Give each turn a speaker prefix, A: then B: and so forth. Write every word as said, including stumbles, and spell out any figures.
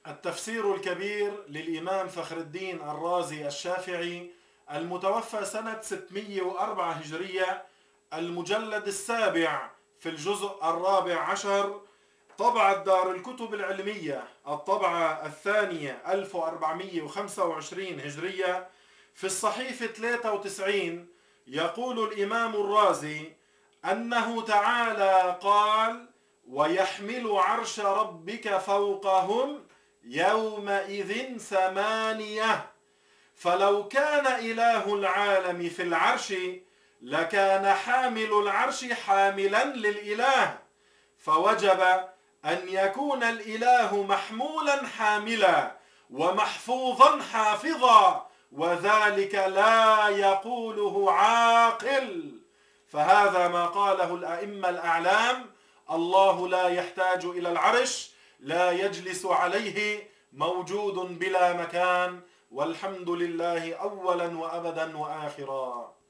A: التفسير الكبير للإمام فخر الدين الرازي الشافعي المتوفى سنة ستمئة وأربعة هجرية، المجلد السابع في الجزء الرابع عشر، طبعة دار الكتب العلمية، الطبعة الثانية ألف وأربعمئة وخمسة وعشرين هجرية، في الصحيفة ثلاثة وتسعين. يقول الإمام الرازي أنه تعالى قال: ويحمل عرش ربك فوقهم يومئذ ثمانية. فلو كان إله العالم في العرش لكان حامل العرش حاملا للإله، فوجب أن يكون الإله محمولا حاملا ومحفوظا حافظا، وذلك لا يقوله عاقل. فهذا ما قاله الأئمة الأعلام: الله لا يحتاج إلى العرش، لا يجلس عليه، موجود بلا مكان، والحمد لله أولا وأبدا وآخرا.